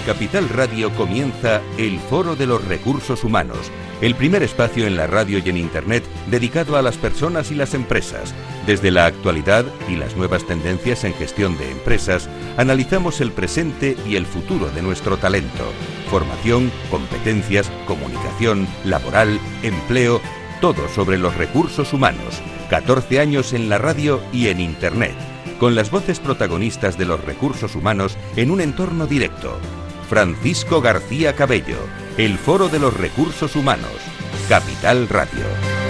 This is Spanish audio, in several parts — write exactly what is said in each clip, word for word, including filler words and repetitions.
Capital Radio comienza el Foro de los Recursos Humanos, el primer espacio en la radio y en Internet dedicado a las personas y las empresas. Desde la actualidad y las nuevas tendencias en gestión de empresas, analizamos el presente y el futuro de nuestro talento. Formación, competencias, comunicación, laboral, empleo, todo sobre los recursos humanos. catorce años en la radio y en Internet, con las voces protagonistas de los recursos humanos en un entorno directo. Francisco García Cabello, el Foro de los Recursos Humanos, Capital Radio.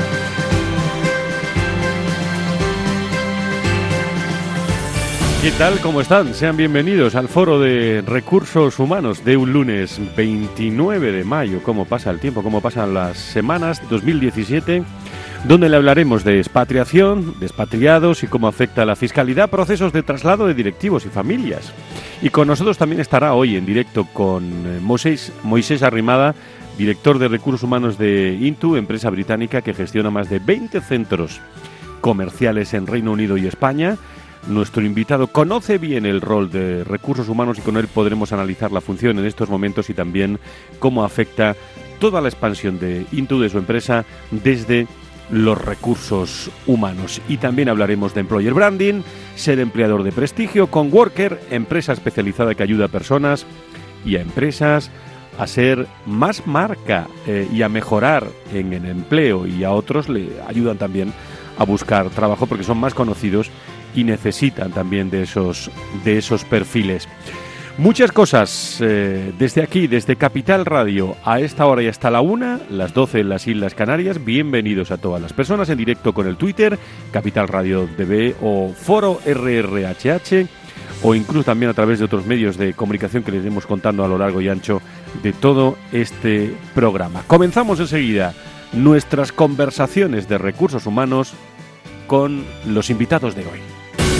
¿Qué tal? ¿Cómo están? Sean bienvenidos al Foro de Recursos Humanos de un lunes veintinueve de mayo. ¿Cómo pasa el tiempo? ¿Cómo pasan las semanas? dos mil diecisiete, donde le hablaremos de expatriación, de expatriados y cómo afecta la fiscalidad, procesos de traslado de directivos y familias. Y con nosotros también estará hoy en directo con Moisés, Moisés Arrimada, director de Recursos Humanos de Intu, empresa británica que gestiona más de veinte centros comerciales en Reino Unido y España. Nuestro invitado conoce bien el rol de recursos humanos y con él podremos analizar la función en estos momentos y también cómo afecta toda la expansión de Intu, de su empresa, desde los recursos humanos. Y también hablaremos de employer branding, ser empleador de prestigio, con Worker, empresa especializada que ayuda a personas y a empresas a ser más marca eh, y a mejorar en el empleo, y a otros le ayudan también a buscar trabajo porque son más conocidos y necesitan también de esos, de esos perfiles. Muchas cosas eh, desde aquí, desde Capital Radio, a esta hora y hasta la una, las doce en las Islas Canarias. Bienvenidos a todas las personas en directo con el Twitter, Capital Radio D B o Foro R R H H, o incluso también a través de otros medios de comunicación que les iremos contando a lo largo y ancho de todo este programa. Comenzamos enseguida nuestras conversaciones de recursos humanos con los invitados de hoy.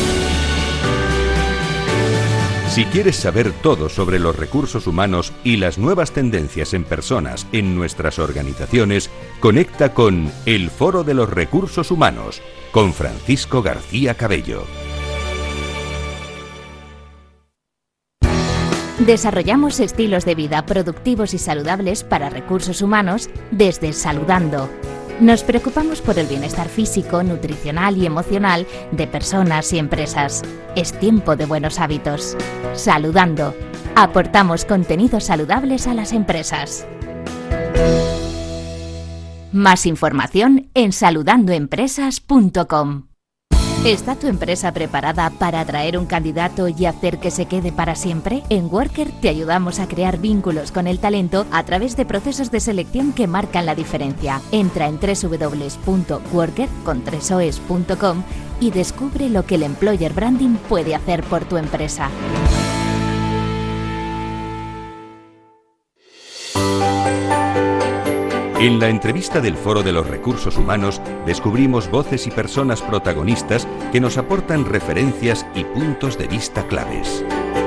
Si quieres saber todo sobre los recursos humanos y las nuevas tendencias en personas en nuestras organizaciones, conecta con el Foro de los Recursos Humanos, con Francisco García Cabello. Desarrollamos estilos de vida productivos y saludables para recursos humanos desde Saludando. Nos preocupamos por el bienestar físico, nutricional y emocional de personas y empresas. Es tiempo de buenos hábitos. Saludando. Aportamos contenidos saludables a las empresas. Más información en saludando empresas punto com. ¿Está tu empresa preparada para atraer un candidato y hacer que se quede para siempre? En Worker te ayudamos a crear vínculos con el talento a través de procesos de selección que marcan la diferencia. Entra en doble u doble u doble u punto worker con tres o es punto com y descubre lo que el employer branding puede hacer por tu empresa. En la entrevista del Foro de los Recursos Humanos descubrimos voces y personas protagonistas que nos aportan referencias y puntos de vista claves.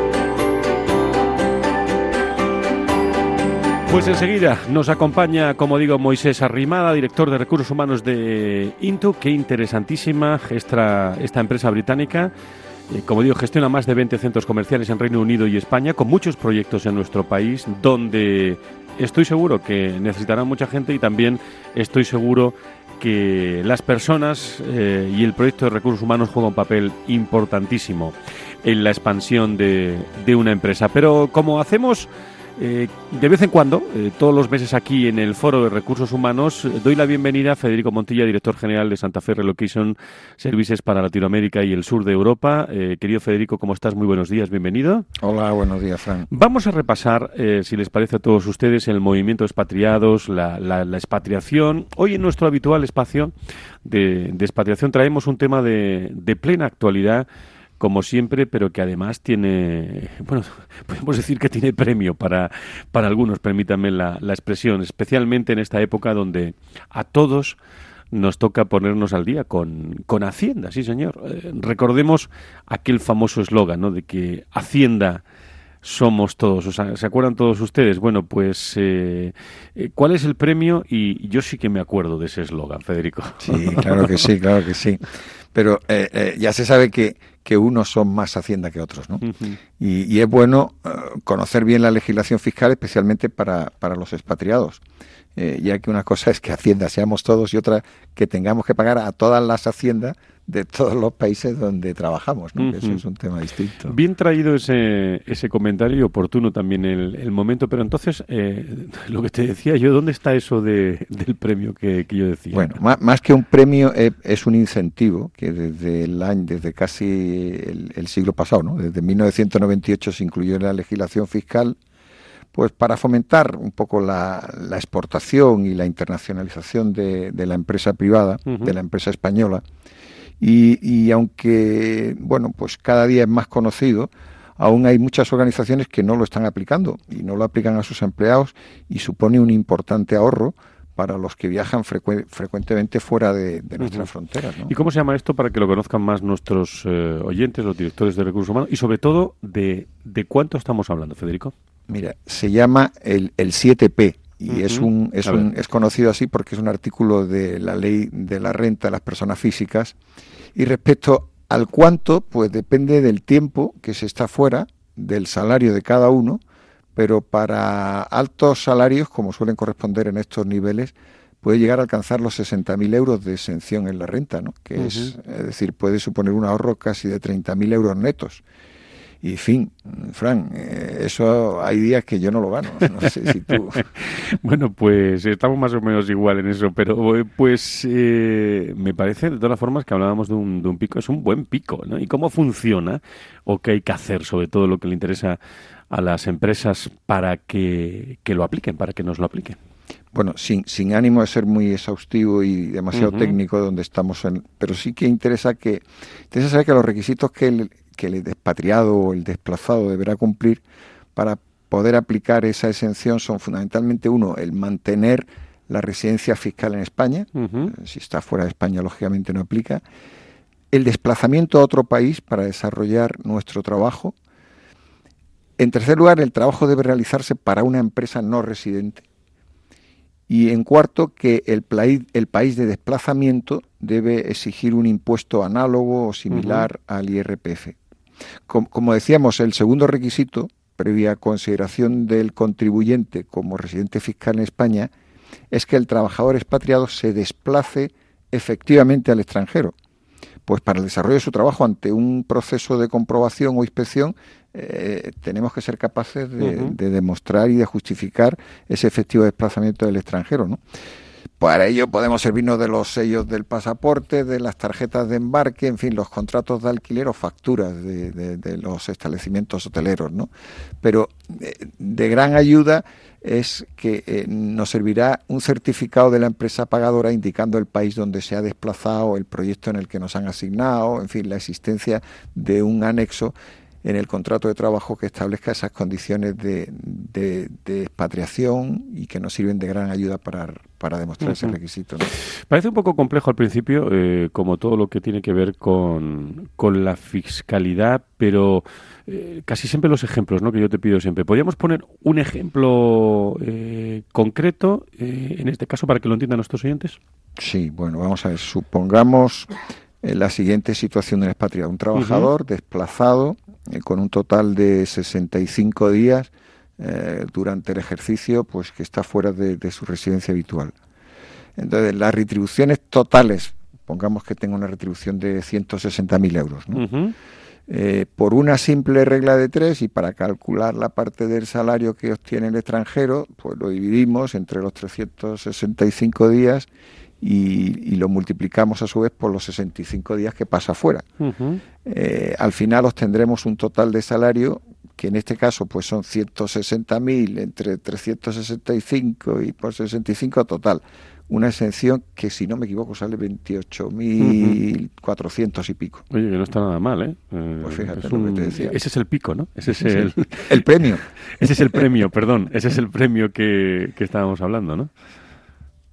Pues enseguida nos acompaña, como digo, Moisés Arrimada, director de Recursos Humanos de Intu. Qué interesantísima esta, esta empresa británica. Eh, como digo, gestiona más de veinte centros comerciales en Reino Unido y España, con muchos proyectos en nuestro país, donde estoy seguro que necesitará mucha gente y también estoy seguro que las personas eh, y el proyecto de recursos humanos juega un papel importantísimo en la expansión de, de una empresa. Pero como hacemos eh, de vez en cuando, eh, todos los meses aquí en el Foro de Recursos Humanos, eh, doy la bienvenida a Federico Montilla, director general de Santa Fe Relocation Services para Latinoamérica y el sur de Europa. Eh, querido Federico, ¿cómo estás? Muy buenos días, bienvenido. Hola, buenos días, Fran. Vamos a repasar, eh, si les parece a todos ustedes, el movimiento de expatriados, la, la, la expatriación. Hoy en nuestro habitual espacio de, de expatriación traemos un tema de, de plena actualidad, como siempre, pero que además tiene, bueno, podemos decir que tiene premio para, para algunos, permítanme la, la expresión, especialmente en esta época donde a todos nos toca ponernos al día con, con Hacienda, sí señor. Eh, recordemos aquel famoso eslogan, ¿no?, de que Hacienda somos todos. O sea, ¿se acuerdan todos ustedes? Bueno, pues, eh, ¿cuál es el premio? Y yo sí que me acuerdo de ese eslogan, Federico. Sí, claro que sí, claro que sí. Pero eh, eh, ya se sabe que, que unos son más Hacienda que otros, ¿no? Uh-huh. Y, y es bueno uh, conocer bien la legislación fiscal, especialmente para, para los expatriados. Eh, ya que una cosa es que Hacienda seamos todos y otra que tengamos que pagar a todas las haciendas de todos los países donde trabajamos, ¿no? Uh-huh. Eso es un tema distinto. Bien traído ese ese comentario y oportuno también el, el momento, pero entonces, eh, lo que te decía yo, ¿dónde está eso de, del premio que, que yo decía? Bueno, más, más que un premio eh, es un incentivo que desde el año, desde casi el, el siglo pasado, ¿no? Desde mil novecientos noventa y ocho se incluyó en la legislación fiscal, pues para fomentar un poco la, la exportación y la internacionalización de, de la empresa privada, uh-huh. de la empresa española. Y, y aunque, bueno, pues cada día es más conocido, aún hay muchas organizaciones que no lo están aplicando y no lo aplican a sus empleados y supone un importante ahorro para los que viajan frecu- frecuentemente fuera de, de nuestras uh-huh. fronteras, ¿no? ¿Y cómo se llama esto para que lo conozcan más nuestros eh, oyentes, los directores de recursos humanos? Y sobre todo, ¿de, de cuánto estamos hablando, Federico? Mira, se llama el, el siete P. Y uh-huh. es un es un es conocido así porque es un artículo de la ley de la renta de las personas físicas. Y respecto al cuánto, pues depende del tiempo que se está fuera, del salario de cada uno, pero para altos salarios, como suelen corresponder en estos niveles, puede llegar a alcanzar los sesenta mil euros de exención en la renta, ¿no? Que uh-huh. es, es decir, puede suponer un ahorro casi de treinta mil euros netos. Y, en fin, Fran, eh, eso hay días que yo no lo gano. No sé si tú... Bueno, pues estamos más o menos igual en eso, pero pues eh, me parece, de todas formas, que hablábamos de un, de un pico, es un buen pico, ¿no? ¿Y cómo funciona o qué hay que hacer, sobre todo lo que le interesa a las empresas para que, que lo apliquen, para que nos lo apliquen? Bueno, sin, sin ánimo de ser muy exhaustivo y demasiado uh-huh. técnico donde estamos, en, pero sí que interesa que interesa saber que los requisitos que el, que el expatriado o el desplazado deberá cumplir para poder aplicar esa exención son fundamentalmente, uno, el mantener la residencia fiscal en España, uh-huh. si está fuera de España lógicamente no aplica, el desplazamiento a otro país para desarrollar nuestro trabajo. En tercer lugar, el trabajo debe realizarse para una empresa no residente. Y en cuarto, que el, pla- el país de desplazamiento debe exigir un impuesto análogo o similar uh-huh. al I R P F. Com- como decíamos, el segundo requisito, previa consideración del contribuyente como residente fiscal en España, es que el trabajador expatriado se desplace efectivamente al extranjero. Pues para el desarrollo de su trabajo ante un proceso de comprobación o inspección eh, tenemos que ser capaces de, uh-huh. de demostrar y de justificar ese efectivo desplazamiento del extranjero, ¿no? Para ello podemos servirnos de los sellos del pasaporte, de las tarjetas de embarque, en fin, los contratos de alquiler o facturas de, de, de los establecimientos hoteleros, ¿no? Pero de, de gran ayuda es que eh, nos servirá un certificado de la empresa pagadora indicando el país donde se ha desplazado, el proyecto en el que nos han asignado, en fin, la existencia de un anexo en el contrato de trabajo que establezca esas condiciones de, de, de expatriación y que nos sirven de gran ayuda para, para demostrar uh-huh. ese requisito, ¿no? Parece un poco complejo al principio, eh, como todo lo que tiene que ver con, con la fiscalidad, pero eh, casi siempre los ejemplos, ¿no?, que yo te pido siempre. ¿Podríamos poner un ejemplo eh, concreto, eh, en este caso, para que lo entiendan nuestros oyentes? Sí, bueno, vamos a ver. Supongamos eh, la siguiente situación del expatriado. Un trabajador uh-huh. desplazado eh, con un total de sesenta y cinco días eh, durante el ejercicio, pues que está fuera de, de su residencia habitual. Entonces, las retribuciones totales, pongamos que tenga una retribución de ciento sesenta mil euros, ¿no? Uh-huh. Eh, por una simple regla de tres, y para calcular la parte del salario que obtiene el extranjero, pues lo dividimos entre los trescientos sesenta y cinco días y, y lo multiplicamos a su vez por los sesenta y cinco días que pasa fuera. Uh-huh. Eh, al final obtendremos un total de salario que en este caso pues son ciento sesenta mil entre trescientos sesenta y cinco y por sesenta y cinco total. Una exención que, si no me equivoco, sale veintiocho mil cuatrocientos y pico. Oye, que no está nada mal, ¿eh? Pues fíjate es lo un... que te decía. Ese es el pico, ¿no? Ese es el... el premio. Ese es el premio, perdón. Ese es el premio que, que estábamos hablando, ¿no?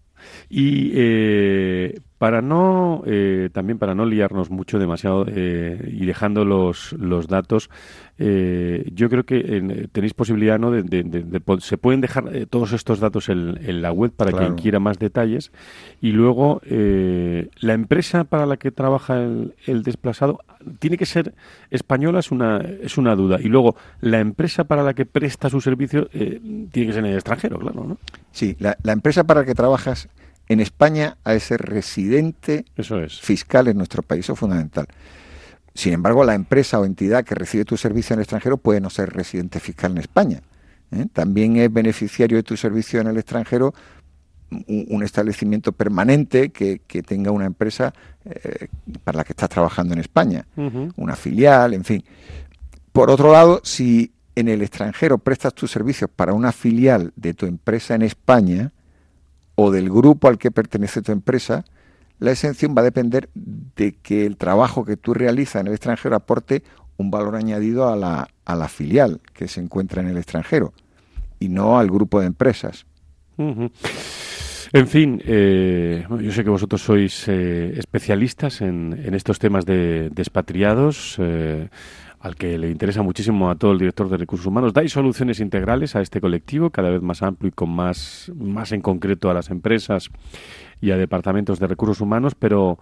Y eh, para no, eh, también para no liarnos mucho demasiado eh, y dejando los, los datos, eh, yo creo que eh, tenéis posibilidad, ¿no? De, de, de, de, se pueden dejar eh, todos estos datos en, en la web para claro. quien quiera más detalles. Y luego, eh, la empresa para la que trabaja el, el desplazado tiene que ser española, es una, es una duda. Y luego, la empresa para la que presta su servicio eh, tiene que ser en el extranjero, claro, ¿no? Sí, la, la empresa para la que trabajas en España ha de ser residente Eso es. fiscal en nuestro país, eso es fundamental. Sin embargo, la empresa o entidad que recibe tu servicio en el extranjero puede no ser residente fiscal en España, ¿eh? También es beneficiario de tu servicio en el extranjero un, un establecimiento permanente que, que tenga una empresa eh, para la que estás trabajando en España, uh-huh. una filial, en fin. Por otro lado, si en el extranjero prestas tus servicios para una filial de tu empresa en España o del grupo al que pertenece tu empresa, la exención va a depender de que el trabajo que tú realizas en el extranjero aporte un valor añadido a la, a la filial que se encuentra en el extranjero y no al grupo de empresas. Uh-huh. En fin, eh, yo sé que vosotros sois eh, especialistas en, en estos temas de, de expatriados, eh, al que le interesa muchísimo a todo el director de Recursos Humanos. Dais soluciones integrales a este colectivo, cada vez más amplio y con más, más en concreto a las empresas y a departamentos de recursos humanos, pero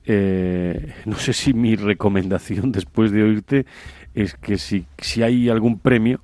eh, no sé si mi recomendación después de oírte es que si, si hay algún premio,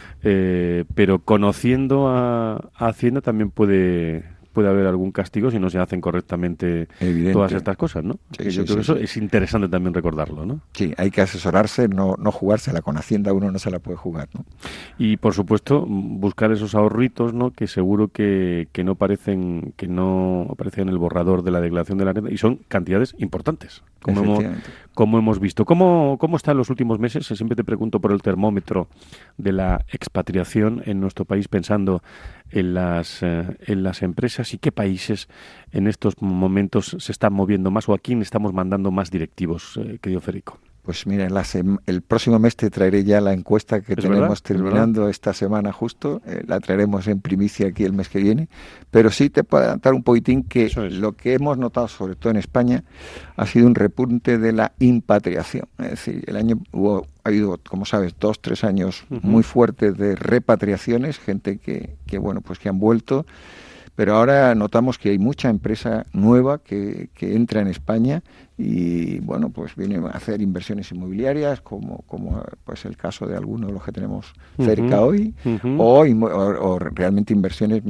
eh, pero conociendo a, a Hacienda también puede... puede haber algún castigo si no se hacen correctamente Evidente. Todas estas cosas, ¿no? Sí, yo sí, creo sí, que eso sí. es interesante también recordarlo, ¿no? Sí, hay que asesorarse, no, no jugársela. Con Hacienda uno no se la puede jugar, ¿no? Y, por supuesto, buscar esos ahorritos, ¿no? Que seguro que, que no aparecen que no aparecen en el borrador de la declaración de la renta y son cantidades importantes, como hemos, como hemos visto. ¿Cómo, ¿Cómo está en los últimos meses? Siempre te pregunto por el termómetro de la expatriación en nuestro país, pensando en las, eh, en las empresas y qué países en estos momentos se están moviendo más o a quién estamos mandando más directivos, eh, querido Federico. Pues mira, en la sem- el próximo mes te traeré ya la encuesta que ¿Es tenemos verdad? terminando esta semana justo, eh, la traeremos en primicia aquí el mes que viene, pero sí te puedo adelantar un poquitín que es. Lo que hemos notado, sobre todo en España, ha sido un repunte de la impatriación. Es decir, el año hubo, ha habido, como sabes, dos, tres años uh-huh. muy fuertes de repatriaciones, gente que, que, bueno, pues que han vuelto. Pero ahora notamos que hay mucha empresa nueva que, que entra en España y, bueno, pues vienen a hacer inversiones inmobiliarias, como, como pues el caso de algunos de los que tenemos cerca uh-huh. hoy, uh-huh. o, o, o realmente inversiones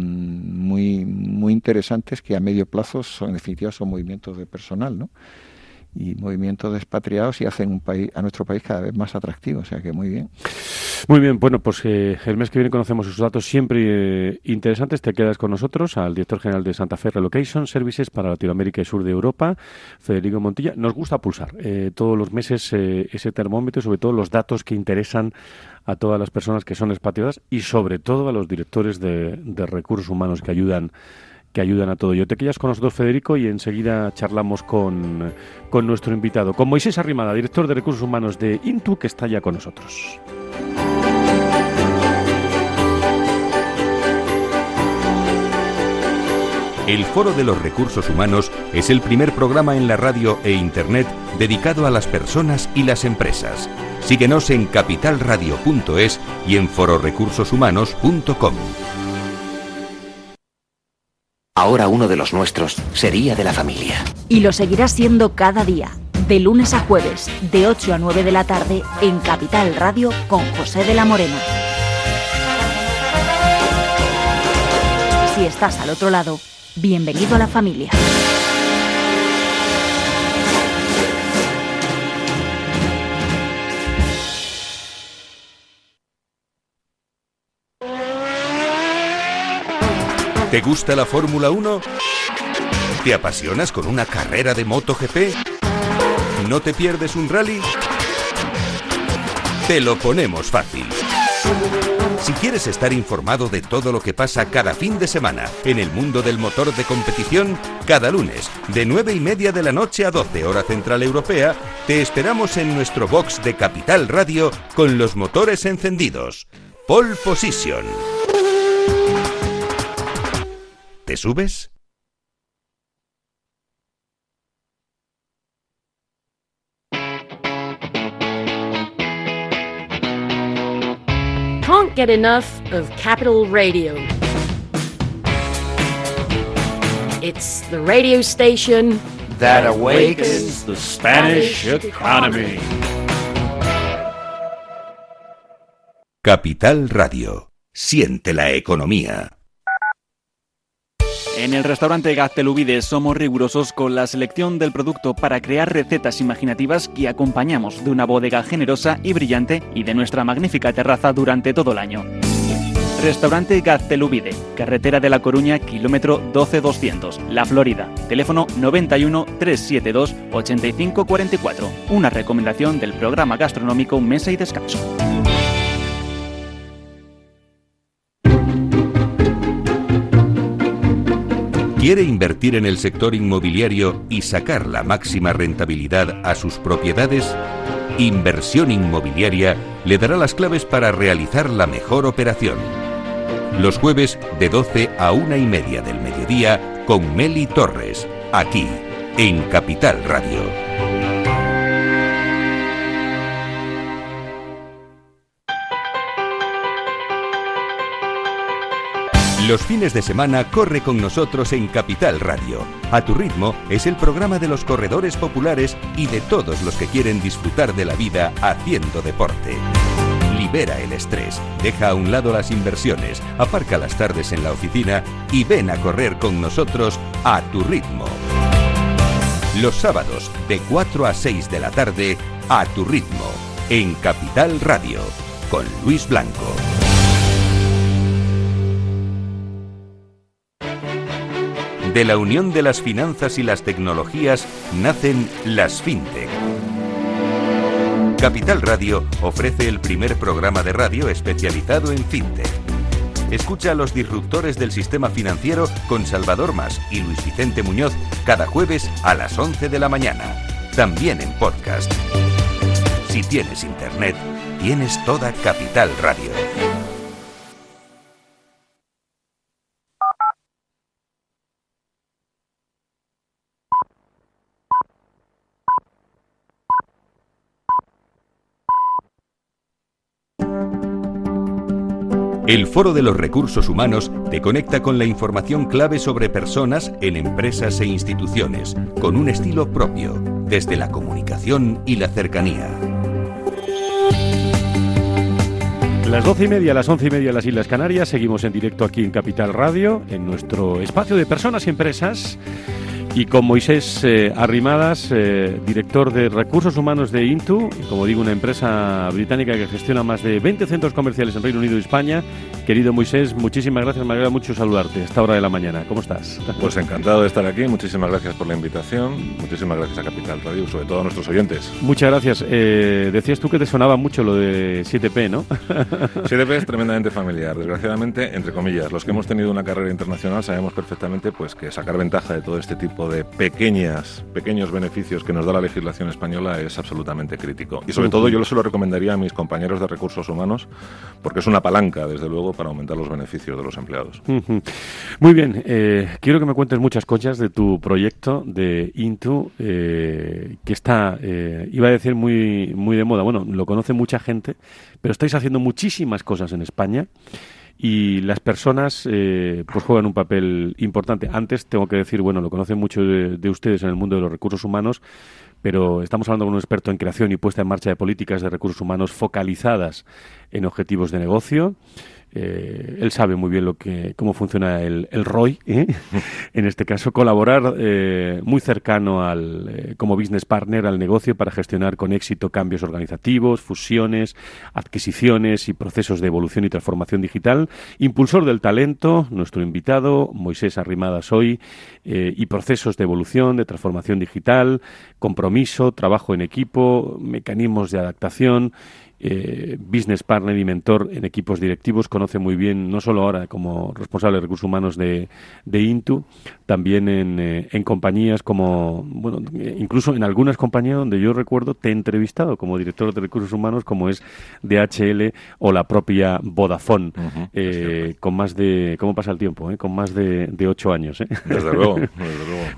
muy, muy interesantes que a medio plazo son, en definitiva, son movimientos de personal, ¿no? Y movimientos de expatriados y hacen un país, a nuestro país cada vez más atractivo, o sea que muy bien. Muy bien, bueno, pues eh, el mes que viene conocemos sus datos siempre eh, interesantes. Te quedas con nosotros, al director general de Santa Fe Relocation Services para Latinoamérica y Sur de Europa, Federico Montilla. Nos gusta pulsar eh, todos los meses eh, ese termómetro, sobre todo los datos que interesan a todas las personas que son expatriadas y sobre todo a los directores de, de recursos humanos que ayudan que ayudan a todo. Yo te quedas con nosotros, Federico, y enseguida charlamos con, con nuestro invitado, con Moisés Arrimada, director de Recursos Humanos de Intu, que está ya con nosotros. El Foro de los Recursos Humanos es el primer programa en la radio e internet dedicado a las personas y las empresas. Síguenos en capital radio punto es y en foro recursos humanos punto com. Ahora uno de los nuestros sería de la familia. Y lo seguirá siendo cada día, de lunes a jueves, de ocho a nueve de la tarde, en Capital Radio con José de la Morena. Si estás al otro lado, bienvenido a la familia. ¿Te gusta la Fórmula uno? ¿Te apasionas con una carrera de MotoGP? ¿No te pierdes un rally? Te lo ponemos fácil. Si quieres estar informado de todo lo que pasa cada fin de semana en el mundo del motor de competición, cada lunes, de nueve y media de la noche a doce hora central europea, te esperamos en nuestro box de Capital Radio con los motores encendidos. Pole Position. ¿Te subes? can't get enough of Capital Radio. It's the radio station that awakens the Spanish economy. Capital Radio. Siente la economía. En el restaurante Gaztelubides somos rigurosos con la selección del producto para crear recetas imaginativas que acompañamos de una bodega generosa y brillante y de nuestra magnífica terraza durante todo el año. Restaurante Gaztelubide, carretera de La Coruña, kilómetro doce doscientos, La Florida. Teléfono noventa y uno, trescientos setenta y dos, ochenta y cinco cuarenta y cuatro. Una recomendación del programa gastronómico Mesa y Descanso. ¿Quiere invertir en el sector inmobiliario y sacar la máxima rentabilidad a sus propiedades? Inversión Inmobiliaria le dará las claves para realizar la mejor operación. Los jueves de doce a una y media del mediodía con Meli Torres, aquí en Capital Radio. Los fines de semana corre con nosotros en Capital Radio. A tu ritmo es el programa de los corredores populares y de todos los que quieren disfrutar de la vida haciendo deporte. Libera el estrés, deja a un lado las inversiones, aparca las tardes en la oficina y ven a correr con nosotros a tu ritmo. Los sábados de cuatro a seis de la tarde, a tu ritmo, en Capital Radio, con Luis Blanco. De la unión de las finanzas y las tecnologías nacen las FinTech. Capital Radio ofrece el primer programa de radio especializado en FinTech. Escucha a los disruptores del sistema financiero con Salvador Mas y Luis Vicente Muñoz cada jueves a las once de la mañana. También en podcast. Si tienes internet, tienes toda Capital Radio. El Foro de los Recursos Humanos te conecta con la información clave sobre personas en empresas e instituciones, con un estilo propio, desde la comunicación y la cercanía. Las doce y media, las once y media en las Islas Canarias, seguimos en directo aquí en Capital Radio, en nuestro espacio de personas y empresas. Y con Moisés eh, Arrimadas, eh, director de Recursos Humanos de Intu, y como digo, una empresa británica que gestiona más de veinte centros comerciales en Reino Unido y España. Querido Moisés, muchísimas gracias, me alegra mucho saludarte a esta hora de la mañana. ¿Cómo estás? Pues encantado de estar aquí, muchísimas gracias por la invitación, muchísimas gracias a Capital Radio, sobre todo a nuestros oyentes. Muchas gracias. Eh, decías tú que te sonaba mucho lo de siete P, ¿no? siete P es tremendamente familiar, desgraciadamente, entre comillas. Los que hemos tenido una carrera internacional sabemos perfectamente pues que sacar ventaja de todo este tipo de pequeñas, pequeños beneficios que nos da la legislación española es absolutamente crítico. Y sobre uh-huh. todo yo se lo recomendaría a mis compañeros de recursos humanos porque es una palanca, desde luego, para aumentar los beneficios de los empleados. Uh-huh. Muy bien, eh, quiero que me cuentes muchas cosas de tu proyecto de Intu, eh, que está, eh, iba a decir, muy, muy de moda. Bueno, lo conoce mucha gente, pero estáis haciendo muchísimas cosas en España. Y las personas eh, pues juegan un papel importante. Antes tengo que decir, bueno, lo conocen mucho de, de ustedes en el mundo de los recursos humanos, pero estamos hablando con un experto en creación y puesta en marcha de políticas de recursos humanos focalizadas en objetivos de negocio. Eh, él sabe muy bien lo que cómo funciona el, el R O I, ¿eh? En este caso, colaborar eh, muy cercano al eh, como business partner al negocio para gestionar con éxito cambios organizativos, fusiones, adquisiciones y procesos de evolución y transformación digital. Impulsor del talento, nuestro invitado, Moisés Arrimadas hoy, eh, y procesos de evolución, de transformación digital, compromiso, trabajo en equipo, mecanismos de adaptación. Eh, business partner y mentor en equipos directivos, conoce muy bien, no solo ahora como responsable de recursos humanos de, de Intu, también en, eh, en compañías como, bueno, incluso en algunas compañías donde yo recuerdo te he entrevistado como director de recursos humanos, como es D H L o la propia Vodafone, uh-huh, eh, con más de, ¿cómo pasa el tiempo? Eh? Con más de, de ocho años. ¿eh? Desde luego, desde luego.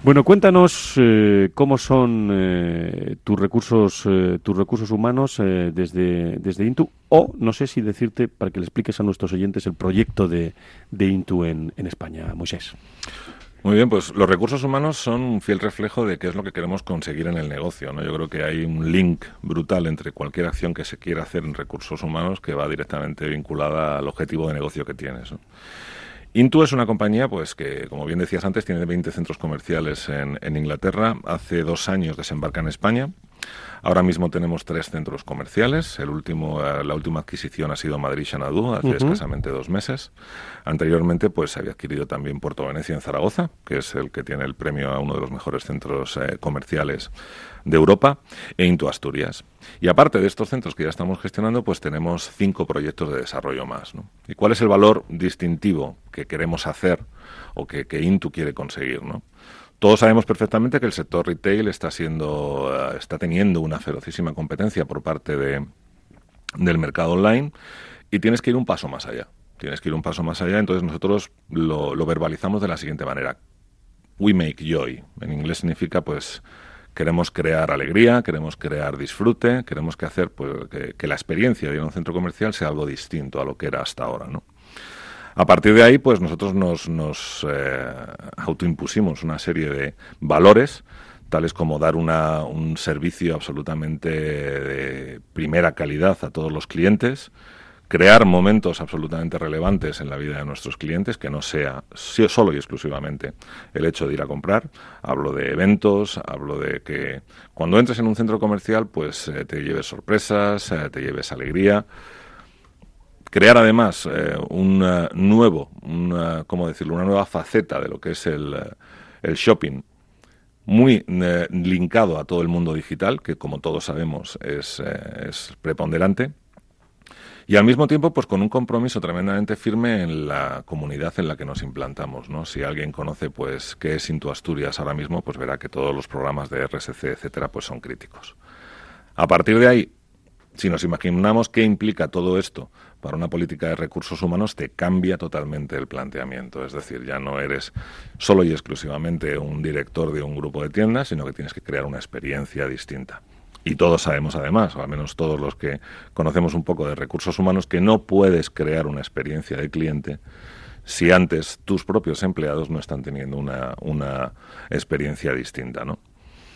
Bueno, cuéntanos eh, cómo son eh, tus recursos eh, tus recursos humanos eh, desde, desde Intu, o no sé si decirte, para que le expliques a nuestros oyentes el proyecto de, de Intu en, en España, Moisés. Muy bien, pues los recursos humanos son un fiel reflejo de qué es lo que queremos conseguir en el negocio, ¿no? Yo creo que hay un link brutal entre cualquier acción que se quiera hacer en recursos humanos que va directamente vinculada al objetivo de negocio que tienes, ¿no? Intu es una compañía, pues que, como bien decías antes, tiene veinte centros comerciales en, en Inglaterra. Hace dos años desembarca en España. Ahora mismo tenemos tres centros comerciales. El último, la última adquisición ha sido Madrid-Xanadu, hace uh-huh. escasamente dos meses. Anteriormente, pues se había adquirido también Puerto Venecia en Zaragoza, que es el que tiene el premio a uno de los mejores centros eh, comerciales de Europa, e Intu Asturias. Y aparte de estos centros que ya estamos gestionando, pues tenemos cinco proyectos de desarrollo más, ¿no? ¿Y cuál es el valor distintivo que queremos hacer o que, que Intu quiere conseguir, ¿no? Todos sabemos perfectamente que el sector retail está siendo, uh, está teniendo una ferocísima competencia por parte de, del mercado online, y tienes que ir un paso más allá. Tienes que ir un paso más allá. Entonces nosotros lo, lo verbalizamos de la siguiente manera: We make joy. En inglés significa, pues, queremos crear alegría, queremos crear disfrute, queremos que hacer, pues, que, que la experiencia de ir a un centro comercial sea algo distinto a lo que era hasta ahora, ¿no? A partir de ahí, pues nosotros nos, nos eh, autoimpusimos una serie de valores, tales como dar una, un servicio absolutamente de primera calidad a todos los clientes, crear momentos absolutamente relevantes en la vida de nuestros clientes, que no sea solo y exclusivamente el hecho de ir a comprar. Hablo de eventos, hablo de que cuando entres en un centro comercial, pues eh, te lleves sorpresas, eh, te lleves alegría. Crear además eh, un uh, nuevo, una, ¿cómo decirlo? Una nueva faceta de lo que es el, uh, el shopping, muy eh, linkado a todo el mundo digital, que como todos sabemos es, eh, es preponderante, y al mismo tiempo pues con un compromiso tremendamente firme en la comunidad en la que nos implantamos, ¿no? Si alguien conoce pues qué es Intu Asturias ahora mismo, pues verá que todos los programas de R S C, etcétera, pues son críticos. A partir de ahí, si nos imaginamos qué implica todo esto para una política de recursos humanos, te cambia totalmente el planteamiento. Es decir, ya no eres solo y exclusivamente un director de un grupo de tiendas, sino que tienes que crear una experiencia distinta. Y todos sabemos además, o al menos todos los que conocemos un poco de recursos humanos, que no puedes crear una experiencia de cliente si antes tus propios empleados no están teniendo una, una experiencia distinta, ¿no?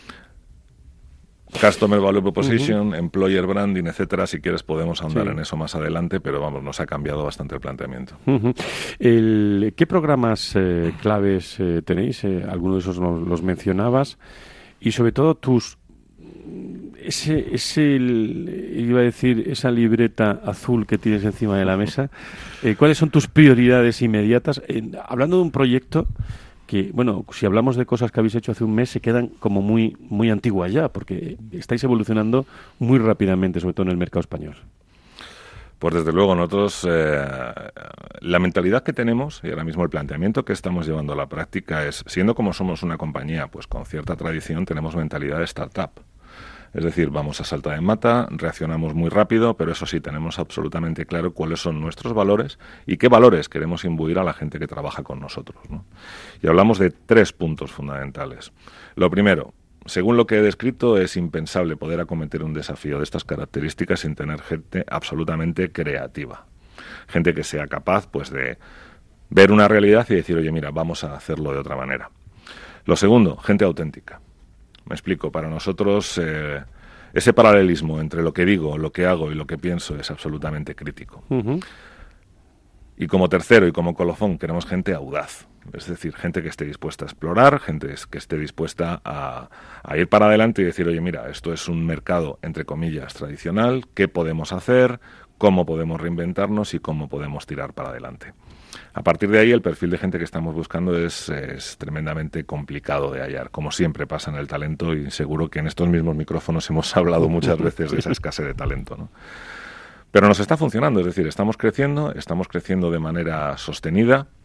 Customer Value Proposition, uh-huh. Employer Branding, etcétera. Si quieres podemos ahondar sí. en eso más adelante, pero vamos, nos ha cambiado bastante el planteamiento. Uh-huh. el, ¿Qué programas eh, claves eh, tenéis? Eh, algunos de esos los, los mencionabas. Y sobre todo tus... Ese, ese iba a decir, esa libreta azul que tienes encima de la mesa. Eh, ¿Cuáles son tus prioridades inmediatas? Eh, hablando de un proyecto que, bueno, si hablamos de cosas que habéis hecho hace un mes, se quedan como muy muy antiguas ya, porque estáis evolucionando muy rápidamente, sobre todo en el mercado español. Pues desde luego, nosotros, eh, la mentalidad que tenemos y ahora mismo el planteamiento que estamos llevando a la práctica es, siendo como somos una compañía pues con cierta tradición, tenemos mentalidad de startup. Es decir, vamos a saltar en mata, reaccionamos muy rápido, pero eso sí, tenemos absolutamente claro cuáles son nuestros valores y qué valores queremos imbuir a la gente que trabaja con nosotros, ¿no? Y hablamos de tres puntos fundamentales. Lo primero, según lo que he descrito, es impensable poder acometer un desafío de estas características sin tener gente absolutamente creativa. Gente que sea capaz, pues, de ver una realidad y decir, oye, mira, vamos a hacerlo de otra manera. Lo segundo, gente auténtica. Me explico, para nosotros eh, ese paralelismo entre lo que digo, lo que hago y lo que pienso es absolutamente crítico. Uh-huh. Y como tercero y como colofón, queremos gente audaz. Es decir, gente que esté dispuesta a explorar, gente que esté dispuesta a, a ir para adelante y decir, oye, mira, esto es un mercado, entre comillas, tradicional, ¿qué podemos hacer? ¿Cómo podemos reinventarnos? Y cómo podemos tirar para adelante. A partir de ahí, el perfil de gente que estamos buscando es, es tremendamente complicado de hallar, como siempre pasa en el talento, y seguro que en estos mismos micrófonos hemos hablado muchas veces de esa escasez de talento, ¿no? Pero nos está funcionando, es decir, estamos creciendo, estamos creciendo de manera sostenida,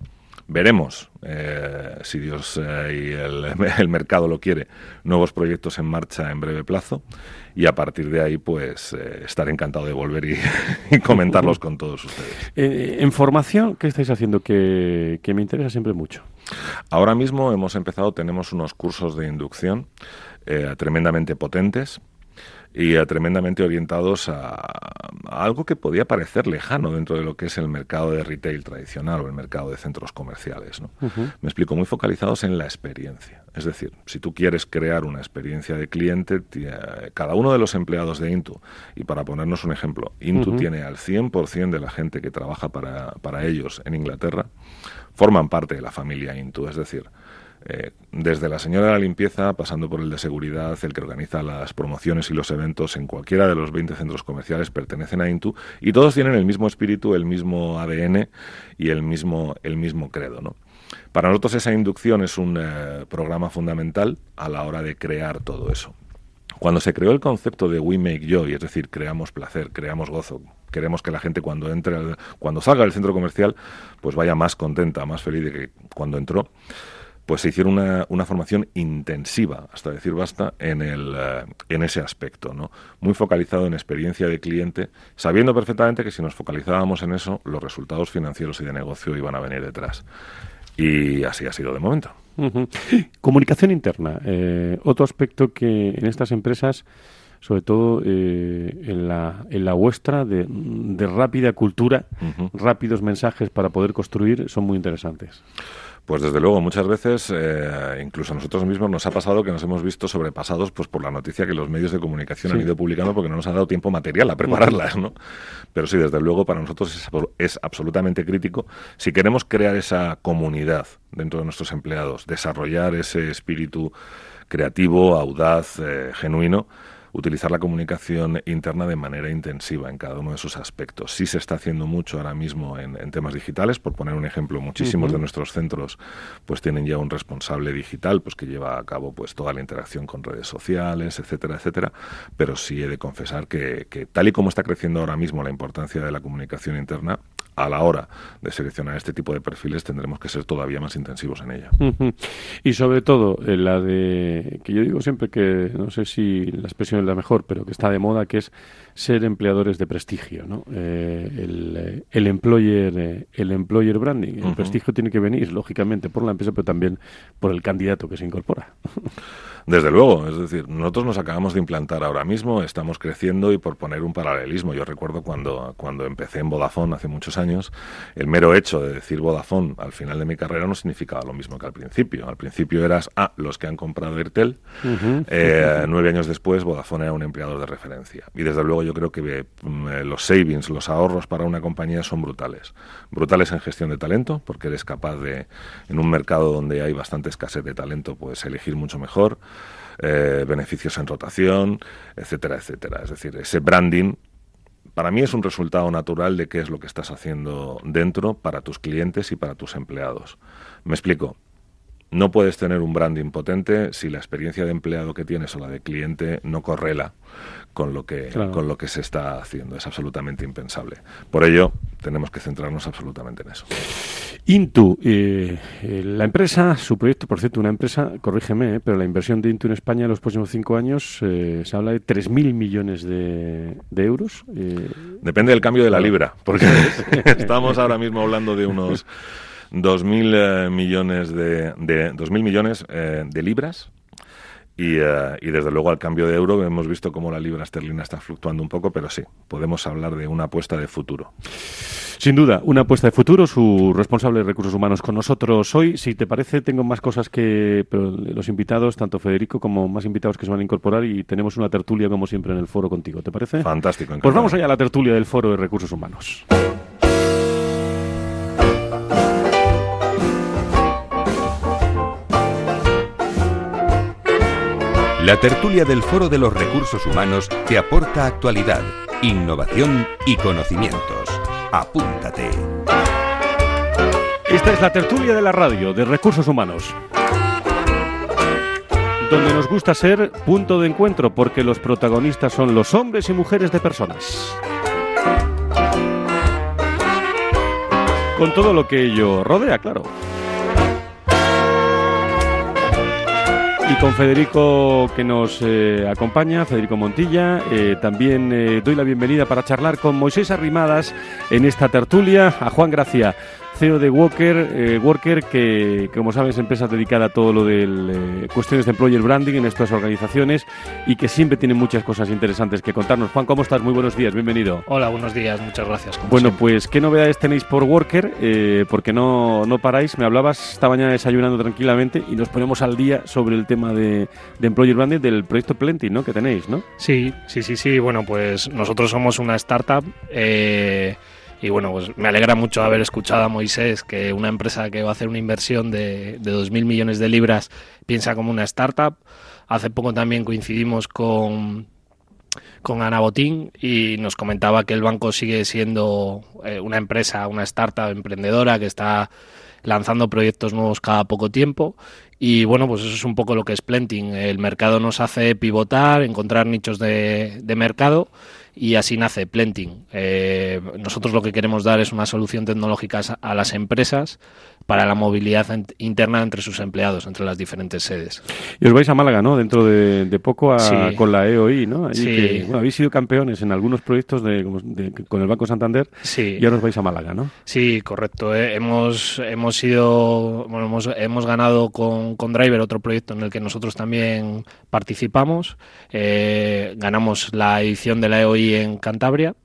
Veremos, eh, si Dios eh, y el, el mercado lo quiere, nuevos proyectos en marcha en breve plazo, y a partir de ahí pues eh, estaré encantado de volver y, y comentarlos con todos ustedes. Eh, en formación, ¿qué estáis haciendo? Que, que me interesa siempre mucho. Ahora mismo hemos empezado, tenemos unos cursos de inducción eh, tremendamente potentes y eh, tremendamente orientados a, a algo que podía parecer lejano dentro de lo que es el mercado de retail tradicional o el mercado de centros comerciales, ¿no? Uh-huh. Me explico, muy focalizados en la experiencia. Es decir, si tú quieres crear una experiencia de cliente, t- cada uno de los empleados de Intu, y para ponernos un ejemplo, Intu uh-huh. tiene al cien por ciento de la gente que trabaja para, para ellos en Inglaterra, forman parte de la familia Intu, es decir, Eh, desde la señora de la limpieza, pasando por el de seguridad, el que organiza las promociones y los eventos en cualquiera de los veinte centros comerciales, pertenecen a Intu, y todos tienen el mismo espíritu, el mismo A D N y el mismo, el mismo credo, ¿no? Para nosotros esa inducción es un eh, programa fundamental a la hora de crear todo eso. Cuando se creó el concepto de We Make Joy, es decir, creamos placer, creamos gozo, queremos que la gente cuando entre, cuando salga del centro comercial, pues vaya más contenta, más feliz de que cuando entró, pues se hicieron una, una formación intensiva, hasta decir basta, en, el, uh, en ese aspecto, ¿no? Muy focalizado en experiencia de cliente, sabiendo perfectamente que si nos focalizábamos en eso, los resultados financieros y de negocio iban a venir detrás. Y así ha sido de momento. Uh-huh. Comunicación interna, eh, otro aspecto que en estas empresas, sobre todo eh, en, la, en la vuestra, de, de rápida cultura, uh-huh. rápidos mensajes para poder construir, son muy interesantes. Pues desde luego, muchas veces, eh, incluso a nosotros mismos nos ha pasado que nos hemos visto sobrepasados pues por la noticia que los medios de comunicación sí. han ido publicando porque no nos han dado tiempo material a prepararlas, ¿no? Pero sí, desde luego, para nosotros es, es absolutamente crítico. Si queremos crear esa comunidad dentro de nuestros empleados, desarrollar ese espíritu creativo, audaz, eh, genuino, utilizar la comunicación interna de manera intensiva en cada uno de sus aspectos. Sí se está haciendo mucho ahora mismo en, en temas digitales. Por poner un ejemplo, muchísimos uh-huh. de nuestros centros pues tienen ya un responsable digital pues que lleva a cabo pues toda la interacción con redes sociales, etcétera, etcétera. Pero sí he de confesar que, que tal y como está creciendo ahora mismo la importancia de la comunicación interna, a la hora de seleccionar este tipo de perfiles tendremos que ser todavía más intensivos en ella. Uh-huh. Y sobre todo, eh, la de, que yo digo siempre que, no sé si la expresión es la mejor, pero que está de moda, que es ser empleadores de prestigio, ¿no? Eh, el, el employer eh, el employer branding. El uh-huh. prestigio tiene que venir, lógicamente, por la empresa, pero también por el candidato que se incorpora. Desde luego, es decir, nosotros nos acabamos de implantar ahora mismo, estamos creciendo y por poner un paralelismo, yo recuerdo cuando, cuando empecé en Vodafone hace muchos años, el mero hecho de decir Vodafone al final de mi carrera no significaba lo mismo que al principio. Al principio eras, ah, los que han comprado Airtel, uh-huh. eh, nueve años después Vodafone era un empleador de referencia. Y desde luego yo creo que eh, los savings, los ahorros para una compañía son brutales. Brutales en gestión de talento, porque eres capaz de, en un mercado donde hay bastante escasez de talento, pues elegir mucho mejor. Eh, beneficios en rotación, etcétera, etcétera. Es decir, ese branding para mí es un resultado natural de qué es lo que estás haciendo dentro para tus clientes y para tus empleados. Me explico. No puedes tener un branding potente si la experiencia de empleado que tienes o la de cliente no correla con lo que claro. con lo que se está haciendo. Es absolutamente impensable. Por ello, tenemos que centrarnos absolutamente en eso. Intu, eh, eh, la empresa, su proyecto, por cierto, una empresa, corrígeme, eh, pero la inversión de Intu en España en los próximos cinco años eh, se habla de tres mil millones de, de euros. Eh, Depende del cambio de la libra, porque estamos ahora mismo hablando de unos dos mil eh, millones de, de dos mil millones eh, de libras. Y, uh, y desde luego al cambio de euro hemos visto cómo la libra esterlina está fluctuando un poco, pero sí, podemos hablar de una apuesta de futuro. Sin duda, una apuesta de futuro. Su responsable de recursos humanos con nosotros hoy. Si te parece, tengo más cosas que pero los invitados, tanto Federico como más invitados que se van a incorporar, y tenemos una tertulia como siempre en el foro contigo. ¿Te parece? Fantástico. Encantado. Pues vamos allá a la tertulia del foro de recursos humanos. La tertulia del Foro de los Recursos Humanos te aporta actualidad, innovación y conocimientos. Apúntate. Esta es la tertulia de la radio de Recursos Humanos, donde nos gusta ser punto de encuentro porque los protagonistas son los hombres y mujeres de personas, con todo lo que ello rodea, claro. Y con Federico que nos eh, acompaña, Federico Montilla, eh, también eh, doy la bienvenida para charlar con Moisés Arrimadas en esta tertulia, a Juan Gracia, C E O de Walker, eh, Worker, que como sabes es empresa dedicada a todo lo de eh, cuestiones de employer branding en estas organizaciones y que siempre tiene muchas cosas interesantes que contarnos. Juan, ¿cómo estás? Muy buenos días, bienvenido. Hola, buenos días, muchas gracias. Bueno, siempre. Pues, ¿qué novedades tenéis por Worker? Eh, porque no, no paráis, me hablabas esta mañana desayunando tranquilamente y nos ponemos al día sobre el tema de, de employer branding del proyecto Plenty, ¿no? Que tenéis, ¿no? Sí, sí, sí, sí. Bueno, pues nosotros somos una startup. Eh, Y bueno, pues me alegra mucho haber escuchado a Moisés, que una empresa que va a hacer una inversión de, de dos mil millones de libras piensa como una startup. Hace poco también coincidimos con, con Ana Botín y nos comentaba que el banco sigue siendo eh, una empresa, una startup emprendedora que está lanzando proyectos nuevos cada poco tiempo. Y bueno, pues eso es un poco lo que es Plenty. El mercado nos hace pivotar, encontrar nichos de, de mercado. Y así nace Plenty. Eh, nosotros lo que queremos dar es una solución tecnológica a las empresas para la movilidad interna entre sus empleados, entre las diferentes sedes. Y os vais a Málaga, ¿no? Dentro de, de poco a, sí. con la E O I, ¿no? Allí sí. que, bueno, habéis sido campeones en algunos proyectos de, de, con el Banco Santander sí. y ahora os vais a Málaga, ¿no? Sí, correcto. Eh. Hemos hemos sido, bueno, hemos, hemos ganado con, con Driver otro proyecto en el que nosotros también participamos. Eh, ganamos la edición de la E O I en Cantabria.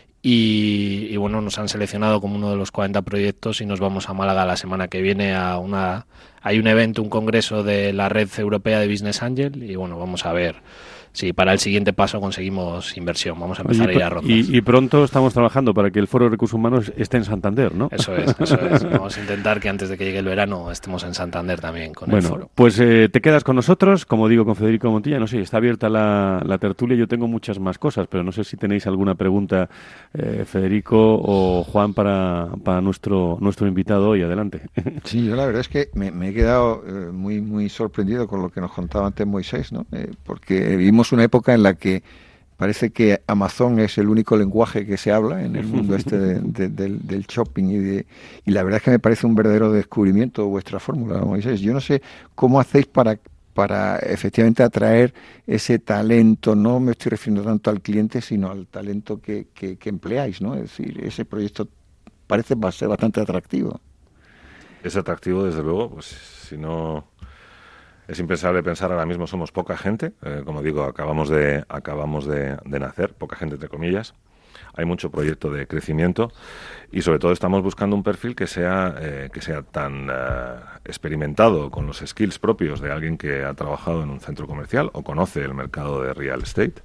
Y, y bueno, nos han seleccionado como uno de los cuarenta proyectos y nos vamos a Málaga la semana que viene a una hay un evento, un congreso de la Red Europea de Business Angel y bueno, vamos a ver si para el siguiente paso conseguimos inversión. Vamos a empezar Oye, a ir a rondas. Y, y pronto estamos trabajando para que el Foro de Recursos Humanos esté en Santander, ¿no? Eso es, eso es. Vamos a intentar que antes de que llegue el verano estemos en Santander también con bueno, el foro. Pues eh, te quedas con nosotros, como digo, con Federico Montilla. No sé, está abierta la, la tertulia. Yo tengo muchas más cosas, pero no sé si tenéis alguna pregunta, eh, Federico o Juan, para, para nuestro, nuestro invitado hoy. Adelante. Sí, yo la verdad es que me, me he quedado eh, muy, muy sorprendido con lo que nos contaba antes Moisés, ¿no? Eh, porque vivimos una época en la que parece que Amazon es el único lenguaje que se habla en el mundo este de, de, del, del shopping y, de, y la verdad es que me parece un verdadero descubrimiento vuestra fórmula, Moisés. Yo no sé cómo hacéis para, para efectivamente atraer ese talento, no me estoy refiriendo tanto al cliente, sino al talento que, que, que empleáis, ¿no? Es decir, ese proyecto parece va a ser bastante atractivo. Es atractivo, desde luego, pues si no... Es impensable pensar, ahora mismo somos poca gente, eh, como digo, acabamos de acabamos de, de nacer, poca gente entre comillas, hay mucho proyecto de crecimiento y sobre todo estamos buscando un perfil que sea eh, que sea tan uh, experimentado con los skills propios de alguien que ha trabajado en un centro comercial o conoce el mercado de real estate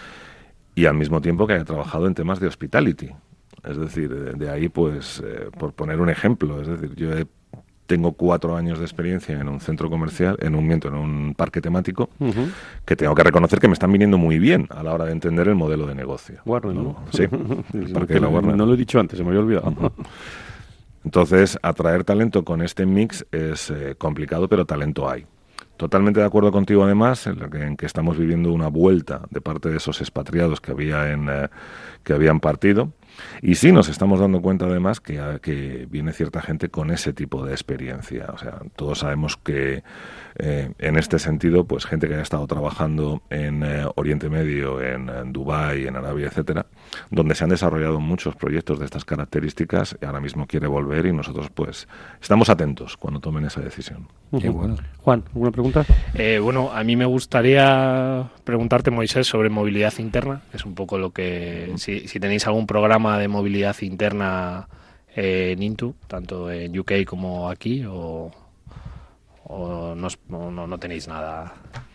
y al mismo tiempo que haya trabajado en temas de hospitality. Es decir, de, de ahí pues, eh, por poner un ejemplo, es decir, yo he Tengo cuatro años de experiencia en un centro comercial, en un miento, en un parque temático, uh-huh. que tengo que reconocer que me están viniendo muy bien a la hora de entender el modelo de negocio. Warner, ¿no? ¿no? Sí, el parque de la Warner. No lo he dicho antes, se me había olvidado. Uh-huh. Entonces, atraer talento con este mix es eh, complicado, pero talento hay. Totalmente de acuerdo contigo, además, en, lo que, en que estamos viviendo una vuelta de parte de esos expatriados que había en eh, que habían partido. Y sí nos estamos dando cuenta, además, que, que viene cierta gente con ese tipo de experiencia. O sea, todos sabemos que eh, en este sentido, pues gente que haya estado trabajando en eh, Oriente Medio, en, en Dubái, en Arabia, etcétera, donde se han desarrollado muchos proyectos de estas características, y ahora mismo quiere volver y nosotros, pues, estamos atentos cuando tomen esa decisión. Uh-huh. Qué bueno. Juan, ¿alguna pregunta? Eh, bueno, a mí me gustaría preguntarte, Moisés, sobre movilidad interna. Es un poco lo que... Si, si tenéis algún programa de movilidad interna eh, en Intu, tanto en U K como aquí, o, o no, no, no tenéis nada.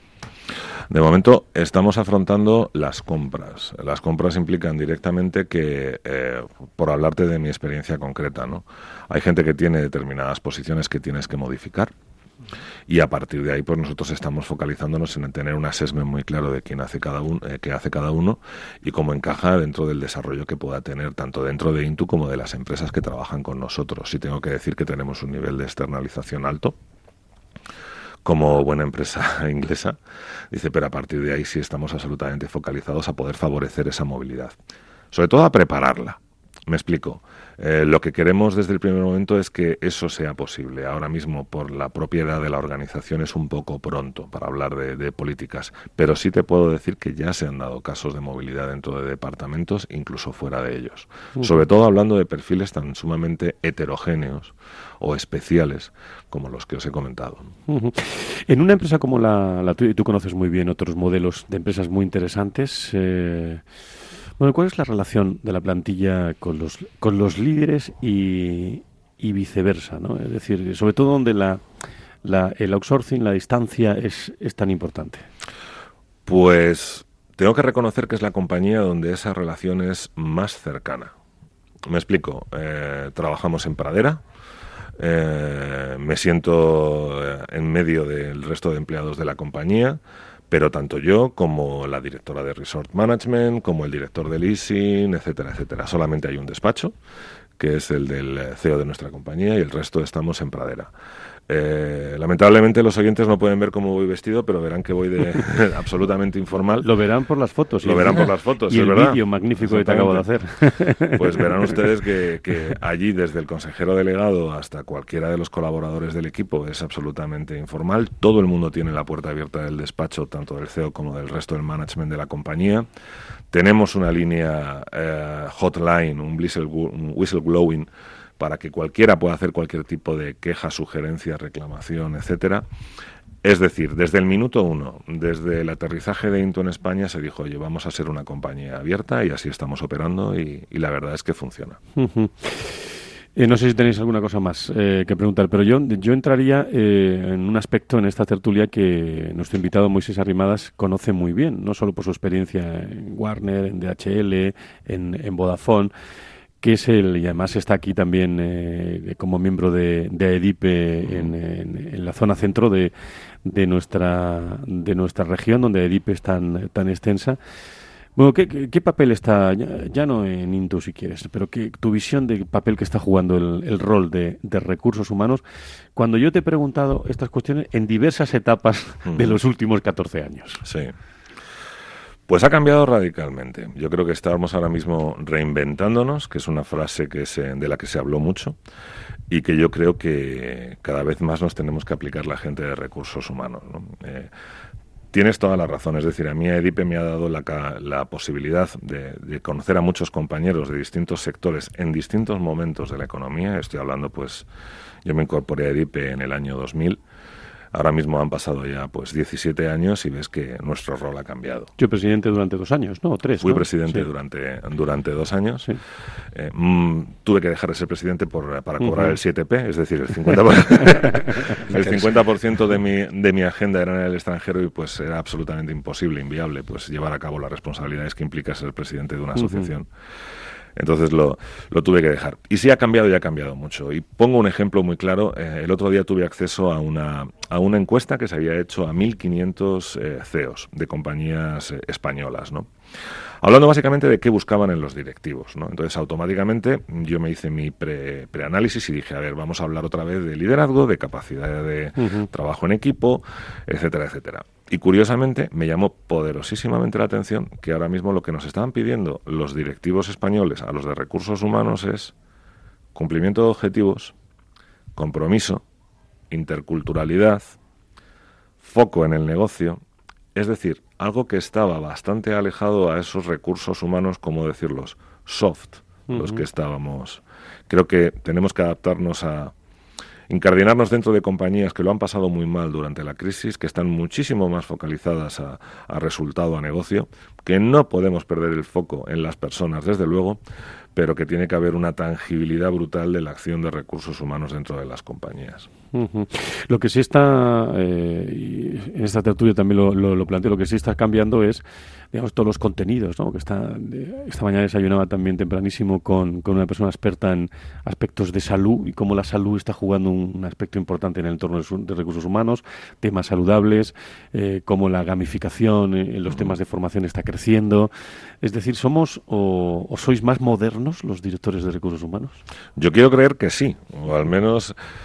De momento estamos afrontando las compras. Las compras implican directamente que, eh, por hablarte de mi experiencia concreta, ¿no? Hay gente que tiene determinadas posiciones que tienes que modificar. Y a partir de ahí, pues nosotros estamos focalizándonos en tener un assessment muy claro de quién hace cada uno, eh, qué hace cada uno y cómo encaja dentro del desarrollo que pueda tener tanto dentro de Intu como de las empresas que trabajan con nosotros. Sí tengo que decir que tenemos un nivel de externalización alto, como buena empresa inglesa, dice, pero a partir de ahí sí estamos absolutamente focalizados a poder favorecer esa movilidad, sobre todo a prepararla. Me explico. Eh, lo que queremos desde el primer momento es que eso sea posible. Ahora mismo, por la propiedad de la organización, es un poco pronto para hablar de, de políticas, pero sí te puedo decir que ya se han dado casos de movilidad dentro de departamentos, incluso fuera de ellos. Uh-huh. Sobre todo hablando de perfiles tan sumamente heterogéneos o especiales como los que os he comentado. Uh-huh. En una empresa como la, la tuya, y tú conoces muy bien otros modelos de empresas muy interesantes, eh, bueno, ¿cuál es la relación de la plantilla con los con los líderes y, y viceversa, ¿no? Es decir, sobre todo donde la, la el outsourcing, la distancia es, es tan importante. Pues tengo que reconocer que es la compañía donde esa relación es más cercana. Me explico. Eh, trabajamos en Pradera. Eh, me siento en medio del resto de empleados de la compañía, pero tanto yo como la directora de Resort Management, como el director de Leasing, etcétera, etcétera. Solamente hay un despacho, que es el del C E O de nuestra compañía, y el resto estamos en Pradera. Eh, lamentablemente los oyentes no pueden ver cómo voy vestido, pero verán que voy de absolutamente informal. Lo verán por las fotos. Lo verán por las fotos, y es el verdad. vídeo magnífico que te acabo de hacer. Pues verán ustedes que, que allí, desde el consejero delegado hasta cualquiera de los colaboradores del equipo, es absolutamente informal. Todo el mundo tiene la puerta abierta del despacho, tanto del C E O como del resto del management de la compañía. Tenemos una línea eh, hotline, un whistleblowing, para que cualquiera pueda hacer cualquier tipo de queja, sugerencia, reclamación, etcétera. Es decir, desde el minuto uno, desde el aterrizaje de Into en España, se dijo, oye, vamos a ser una compañía abierta, y así estamos operando, y, y la verdad es que funciona. Uh-huh. Eh, no sé si tenéis alguna cosa más eh, que preguntar, pero yo, yo entraría eh, en un aspecto en esta tertulia que nuestro invitado Moisés Arrimadas conoce muy bien, no solo por su experiencia en Warner, en D H L, en, en Vodafone, que es el, y además está aquí también eh, como miembro de, de AEDIPE en, en, en la zona centro de, de nuestra de nuestra región, donde AEDIPE es tan, tan extensa. Bueno, ¿qué, qué, qué papel está, ya, ya no en Into si quieres, pero qué, tu visión del papel que está jugando el, el rol de, de recursos humanos, cuando yo te he preguntado estas cuestiones en diversas etapas uh-huh. de los últimos catorce años? Sí. Pues ha cambiado radicalmente. Yo creo que estamos ahora mismo reinventándonos, que es una frase que se, de la que se habló mucho, y que yo creo que cada vez más nos tenemos que aplicar la gente de recursos humanos, ¿no? Eh, tienes toda la razón. Es decir, a mí AEDIPE me ha dado la, la posibilidad de, de conocer a muchos compañeros de distintos sectores en distintos momentos de la economía. Estoy hablando, pues, yo me incorporé a AEDIPE en el año dos mil. Ahora mismo han pasado ya pues diecisiete años y ves que nuestro rol ha cambiado. Yo presidente durante dos años, ¿no? O tres, Fui ¿no? presidente sí. durante durante dos años. Sí. Eh, mm, tuve que dejar de ser presidente por, para cobrar uh-huh. el siete P, es decir, el cincuenta por ciento, el cincuenta por ciento de mi, de mi agenda era en el extranjero, y pues era absolutamente imposible, inviable, pues llevar a cabo las responsabilidades que implica ser presidente de una asociación. Uh-huh. Entonces lo, lo tuve que dejar. Y sí ha cambiado, y ha cambiado mucho. Y pongo un ejemplo muy claro. Eh, el otro día tuve acceso a una, a una encuesta que se había hecho a mil quinientos eh, C E Os de compañías eh, españolas, ¿no? Hablando básicamente de qué buscaban en los directivos, ¿no? Entonces, automáticamente yo me hice mi pre, preanálisis y dije, a ver, vamos a hablar otra vez de liderazgo, de capacidad de uh-huh. trabajo en equipo, etcétera, etcétera. Y curiosamente me llamó poderosísimamente la atención que ahora mismo lo que nos estaban pidiendo los directivos españoles a los de recursos humanos es cumplimiento de objetivos, compromiso, interculturalidad, foco en el negocio, es decir, algo que estaba bastante alejado a esos recursos humanos, como decirlos, soft, uh-huh. los que estábamos. Creo que tenemos que adaptarnos a incardinarnos dentro de compañías que lo han pasado muy mal durante la crisis, que están muchísimo más focalizadas a, a resultado, a negocio, que no podemos perder el foco en las personas, desde luego, pero que tiene que haber una tangibilidad brutal de la acción de recursos humanos dentro de las compañías. Uh-huh. Lo que sí está, eh, y en esta tertulia también lo, lo, lo planteo, lo que sí está cambiando es, digamos, todos los contenidos, ¿no? Que está, de, esta mañana desayunaba también tempranísimo con, con una persona experta en aspectos de salud y cómo la salud está jugando un, un aspecto importante en el entorno de, su, de recursos humanos, temas saludables, eh, cómo la gamificación en los uh-huh. temas de formación está creciendo. Es decir, ¿somos o, o sois más modernos los directores de recursos humanos? Yo quiero creer que sí, o al menos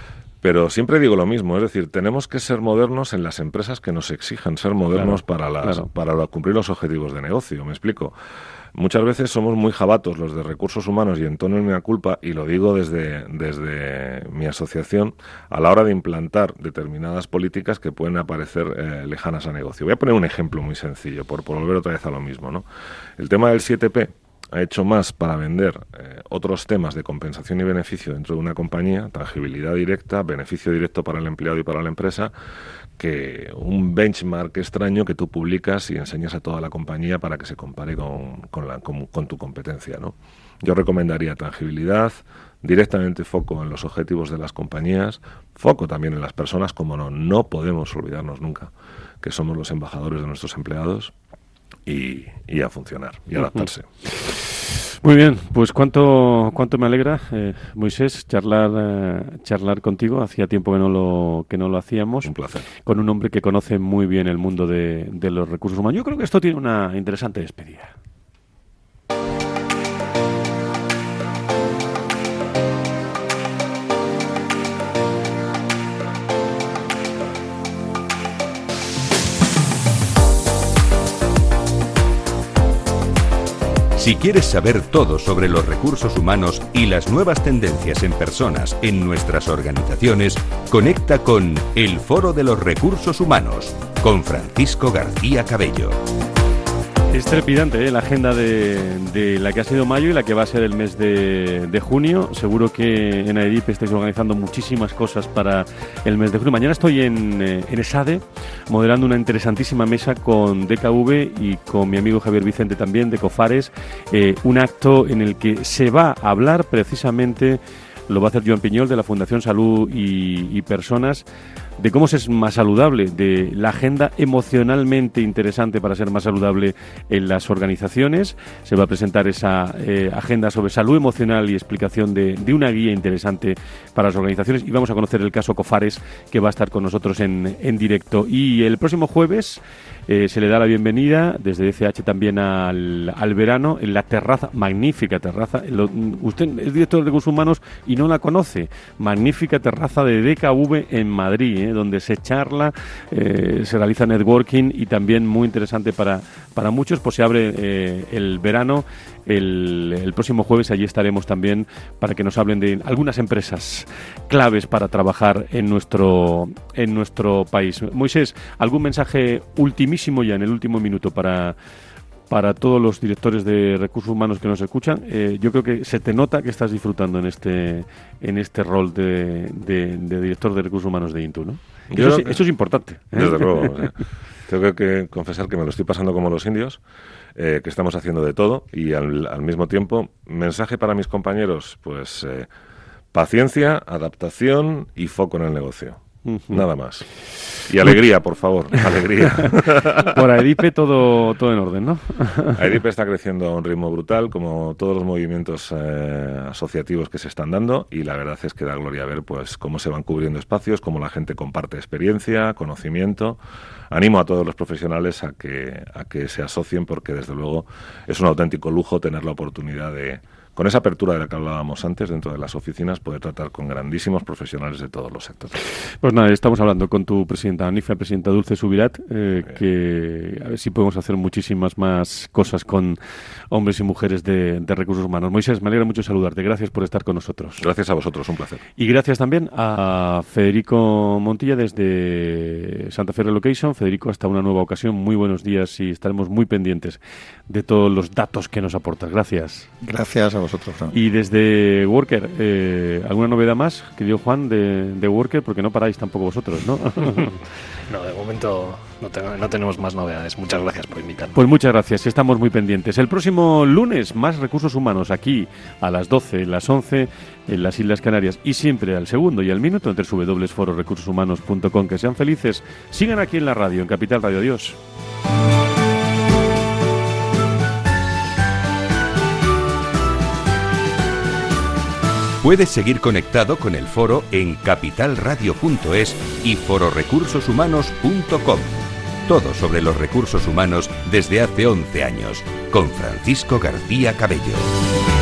Pero siempre digo lo mismo, es decir, tenemos que ser modernos en las empresas que nos exijan ser modernos claro, para, las, claro. para cumplir los objetivos de negocio, ¿me explico? Muchas veces somos muy jabatos los de recursos humanos y en tono de mea culpa, y lo digo desde, desde mi asociación, a la hora de implantar determinadas políticas que pueden aparecer eh, lejanas a negocio. Voy a poner un ejemplo muy sencillo, por, por volver otra vez a lo mismo, ¿no? El tema del siete P ha hecho más para vender eh, otros temas de compensación y beneficio dentro de una compañía, tangibilidad directa, beneficio directo para el empleado y para la empresa, que un benchmark extraño que tú publicas y enseñas a toda la compañía para que se compare con, con, la, con, con tu competencia, ¿no? Yo recomendaría tangibilidad, directamente foco en los objetivos de las compañías, foco también en las personas, como no, no podemos olvidarnos nunca que somos los embajadores de nuestros empleados. Y, y a funcionar y a adaptarse. Muy bien, pues cuánto cuánto me alegra, eh, Moisés, charlar eh, charlar contigo. Hacía tiempo que no lo que no lo hacíamos. Un placer. Con un hombre que conoce muy bien el mundo de, de los recursos humanos. Yo creo que esto tiene una interesante despedida. Si quieres saber todo sobre los recursos humanos y las nuevas tendencias en personas en nuestras organizaciones, conecta con El Foro de los Recursos Humanos, con Francisco García Cabello. Es trepidante, ¿eh? La agenda de, de la que ha sido mayo y la que va a ser el mes de, de junio. Seguro que en AEDIP estáis organizando muchísimas cosas para el mes de junio. Mañana estoy en, en ESADE moderando una interesantísima mesa con D K V y con mi amigo Javier Vicente también de Cofares. Eh, un acto en el que se va a hablar precisamente, lo va a hacer Joan Piñol de la Fundación Salud y, y Personas, de cómo se es más saludable, de la agenda emocionalmente interesante para ser más saludable en las organizaciones. Se va a presentar esa eh, agenda sobre salud emocional y explicación de, de una guía interesante para las organizaciones. Y vamos a conocer el caso Cofares, que va a estar con nosotros en, en directo. Y el próximo jueves eh, se le da la bienvenida desde D C H también al, al verano en la terraza, magnífica terraza. Lo, usted es director de Recursos Humanos y no la conoce. Magnífica terraza de D K V en Madrid, ¿eh? Donde se charla, eh, se realiza networking y también muy interesante para, para muchos, pues se abre eh, el verano. El, el próximo jueves allí estaremos también para que nos hablen de algunas empresas claves para trabajar en nuestro en nuestro país. Moisés, ¿algún mensaje ultimísimo ya en el último minuto para para todos los directores de recursos humanos que nos escuchan? Eh, yo creo que se te nota que estás disfrutando en este en este rol de, de, de director de recursos humanos de Intu, ¿no? Yo, eso, es, eso es importante, ¿eh? Desde luego. O sea, tengo que confesar que me lo estoy pasando como los indios, eh, que estamos haciendo de todo y al, al mismo tiempo, mensaje para mis compañeros, pues eh, paciencia, adaptación y foco en el negocio. Uh-huh. Nada más. Y alegría, por favor, alegría. Por AEDIP todo, todo en orden, ¿no? AEDIP está creciendo a un ritmo brutal, como todos los movimientos eh, asociativos que se están dando, y la verdad es que da gloria ver pues cómo se van cubriendo espacios, cómo la gente comparte experiencia, conocimiento. Animo a todos los profesionales a que, a que se asocien, porque desde luego es un auténtico lujo tener la oportunidad de, con esa apertura de la que hablábamos antes dentro de las oficinas, poder tratar con grandísimos profesionales de todos los sectores. Pues nada, estamos hablando con tu presidenta, ANIFE, presidenta Dulce Subirat, eh, que a ver si podemos hacer muchísimas más cosas con hombres y mujeres de, de recursos humanos. Moisés, me alegra mucho saludarte. Gracias por estar con nosotros. Gracias a vosotros, un placer. Y gracias también a Federico Montilla desde Santa Fe Relocation. Federico, hasta una nueva ocasión. Muy buenos días y estaremos muy pendientes de todos los datos que nos aportas. Gracias. Gracias a vosotros, Fran. Y desde Worker, eh, ¿alguna novedad más, querido Juan, de, de Worker? Porque no paráis tampoco vosotros, ¿no? No, de momento no, te, no tenemos más novedades. Muchas gracias por invitarnos. Pues muchas gracias, estamos muy pendientes. El próximo lunes, más recursos humanos aquí a las doce, las once en las Islas Canarias, y siempre al segundo y al minuto en doble u doble u doble u punto foro recursos humanos punto com. Que sean felices, sigan aquí en la radio, en Capital Radio. Adiós. Puedes seguir conectado con el foro en capital radio punto es y foro recursos humanos punto com. Todo sobre los recursos humanos desde hace once años, con Francisco García Cabello.